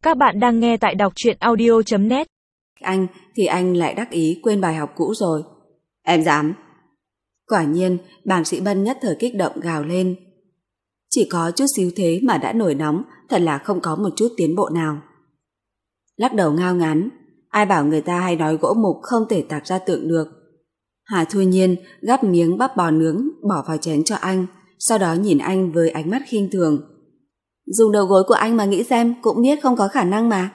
Các bạn đang nghe tại đọc truyện audio.net. Anh thì anh lại đắc ý quên bài học cũ rồi. Em dám. Quả nhiên, bàng sĩ Bân nhất thời kích động gào lên. Chỉ có chút xíu thế mà đã nổi nóng, thật là không có một chút tiến bộ nào. Lắc đầu ngao ngán, ai bảo người ta hay nói gỗ mục không thể tạc ra tượng được. Hà Thu Nhiên gắp miếng bắp bò nướng bỏ vào chén cho anh, sau đó nhìn anh với ánh mắt khinh thường. Dùng đầu gối của anh mà nghĩ xem cũng biết không có khả năng mà.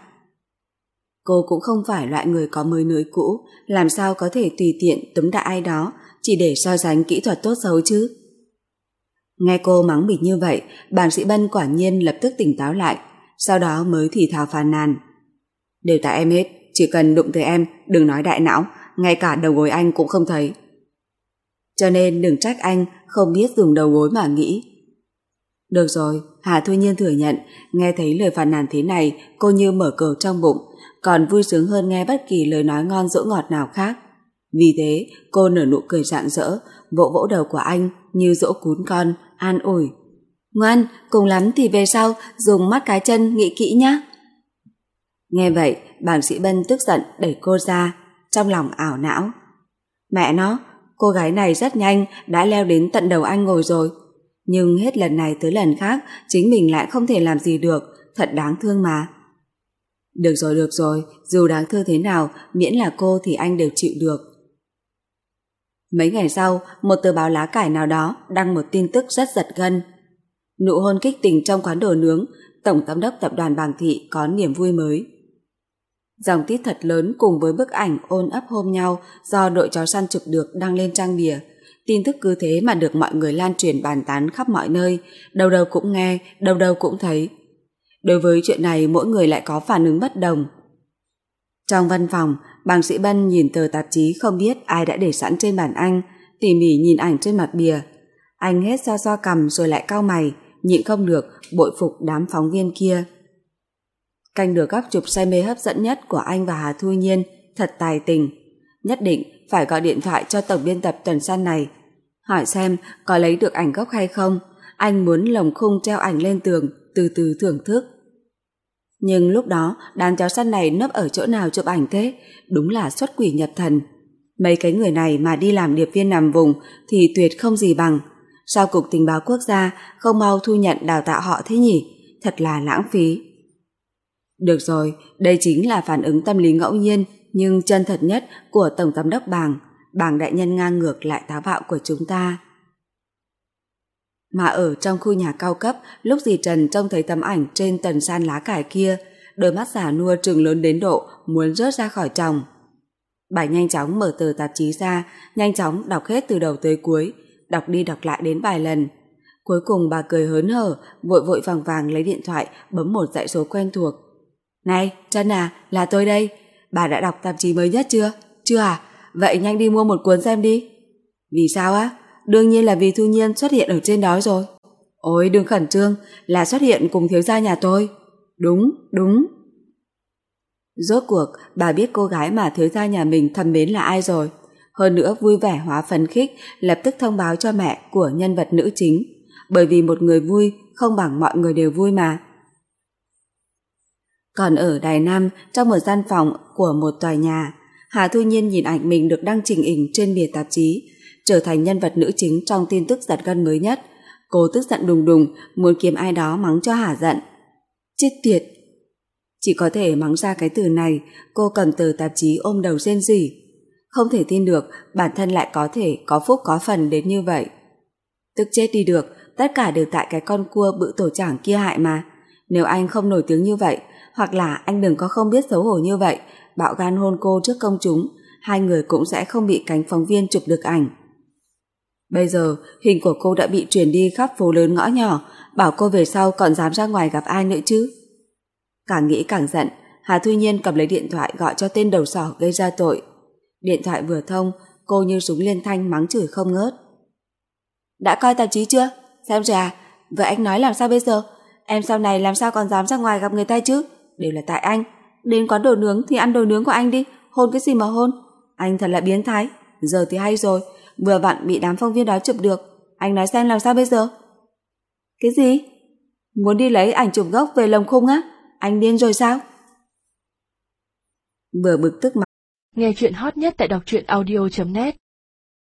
Cô cũng không phải loại người có mới nới cũ, làm sao có thể tùy tiện túm đại ai đó chỉ để so sánh kỹ thuật tốt xấu chứ. Nghe cô mắng mình như vậy, bàng sĩ Bân quả nhiên lập tức tỉnh táo lại, sau đó mới thì thào phàn nàn. Đều tại em hết, chỉ cần đụng tới em, đừng nói đại não, ngay cả đầu gối anh cũng không thấy. Cho nên đừng trách anh không biết dùng đầu gối mà nghĩ. Được rồi, Hà Thu Nhiên thừa nhận, nghe thấy lời phàn nàn thế này, cô như mở cờ trong bụng, còn vui sướng hơn nghe bất kỳ lời nói ngon dỗ ngọt nào khác. Vì thế, cô nở nụ cười rạng rỡ, vỗ vỗ đầu của anh như dỗ cún con, an ủi. Ngoan, cùng lắm thì về sau dùng mắt cá chân nghĩ kỹ nhé. Nghe vậy, bàng sĩ Bân tức giận đẩy cô ra, trong lòng ảo não. Mẹ nó, cô gái này rất nhanh đã leo đến tận đầu anh ngồi rồi. Nhưng hết lần này tới lần khác chính mình lại không thể làm gì được, thật đáng thương mà. Được rồi, dù đáng thương thế nào, miễn là cô thì anh đều chịu được. Mấy ngày sau, một tờ báo lá cải nào đó đăng một tin tức rất giật gân. Nụ hôn kích tình trong quán đồ nướng, tổng giám đốc tập đoàn Bàng Thị có niềm vui mới. Dòng tít thật lớn cùng với bức ảnh ôm ấp hôn nhau do đội chó săn chụp được đăng lên trang bìa. Tin tức cứ thế mà được mọi người lan truyền bàn tán khắp mọi nơi, đâu đâu cũng nghe, đâu đâu cũng thấy. Đối với chuyện này mỗi người lại có phản ứng bất đồng. Trong văn phòng, bàng sĩ Bân nhìn tờ tạp chí không biết ai đã để sẵn trên bàn anh, tỉ mỉ nhìn ảnh trên mặt bìa. Anh hết xoa xoa cằm rồi lại cau mày, nhịn không được bội phục đám phóng viên kia. Canh được góc chụp say mê hấp dẫn nhất của anh và Hà Thu Nhiên thật tài tình. Nhất định phải gọi điện thoại cho tổng biên tập tuần san này, hỏi xem có lấy được ảnh gốc hay không. Anh muốn lồng khung treo ảnh lên tường, từ từ thưởng thức. Nhưng lúc đó đám chó săn này nấp ở chỗ nào chụp ảnh thế? Đúng là xuất quỷ nhập thần. Mấy cái người này mà đi làm điệp viên nằm vùng thì tuyệt không gì bằng. Sao Cục Tình báo Quốc gia không mau thu nhận đào tạo họ thế nhỉ? Thật là lãng phí. Được rồi, đây chính là phản ứng tâm lý ngẫu nhiên nhưng chân thật nhất của Tổng Giám đốc Bàng đại nhân ngang ngược lại táo bạo của chúng ta. Mà ở trong khu nhà cao cấp, lúc dì Trần trông thấy tấm ảnh trên tần san lá cải kia, đôi mắt già nua trừng lớn đến độ muốn rớt ra khỏi tròng. Bà nhanh chóng mở tờ tạp chí ra, nhanh chóng đọc hết từ đầu tới cuối, đọc đi đọc lại đến vài lần. Cuối cùng bà cười hớn hở, vội vội vàng vàng lấy điện thoại bấm một dãy số quen thuộc. Này, Trân à, là tôi đây. Bà đã đọc tạp chí mới nhất chưa? Chưa à? Vậy nhanh đi mua một cuốn xem đi. Vì sao á? Đương nhiên là vì Thu Nhiên xuất hiện ở trên đó rồi. Ôi đừng khẩn trương, là xuất hiện cùng thiếu gia nhà tôi. Đúng. Rốt cuộc bà biết cô gái mà thiếu gia nhà mình thầm mến là ai rồi. Hơn nữa vui vẻ hóa phấn khích, lập tức thông báo cho mẹ của nhân vật nữ chính. Bởi vì một người vui không bằng mọi người đều vui mà. Còn ở Đài Nam, trong một gian phòng của một tòa nhà, Hà Thu Nhiên nhìn ảnh mình được đăng chỉnh hình trên bìa tạp chí, trở thành nhân vật nữ chính trong tin tức giật gân mới nhất. Cô tức giận đùng đùng, muốn kiếm ai đó mắng cho hả giận. Chết tiệt! Chỉ có thể mắng ra cái từ này, cô cầm tờ tạp chí ôm đầu rên rỉ. Không thể tin được bản thân lại có thể có phúc có phần đến như vậy. Tức chết đi được, tất cả đều tại cái con cua bự tổ chảng kia hại mà. Nếu anh không nổi tiếng như vậy, hoặc là anh đừng có không biết xấu hổ như vậy, bạo gan hôn cô trước công chúng, hai người cũng sẽ không bị cánh phóng viên chụp được ảnh. Bây giờ hình của cô đã bị truyền đi khắp phố lớn ngõ nhỏ, bảo cô về sau còn dám ra ngoài gặp ai nữa chứ. Càng nghĩ càng giận, Hà Thu Nhiên cầm lấy điện thoại gọi cho tên đầu sỏ gây ra tội. Điện thoại vừa thông, cô như súng liên thanh mắng chửi không ngớt. Đã coi tạp chí chưa? Xem rồi à? Vậy anh nói làm sao bây giờ? Em sau này làm sao còn dám ra ngoài gặp người ta chứ? Đều là tại anh. Đến quán đồ nướng thì ăn đồ nướng của anh đi, hôn cái gì mà hôn? Anh thật là biến thái. Giờ thì hay rồi, vừa vặn bị đám phóng viên đó chụp được. Anh nói xem làm sao bây giờ? Cái gì? Muốn đi lấy ảnh chụp gốc về lồng khung á? Anh điên rồi sao? Vừa bực tức mà. Nghe chuyện hot nhất tại đọc truyện audio.net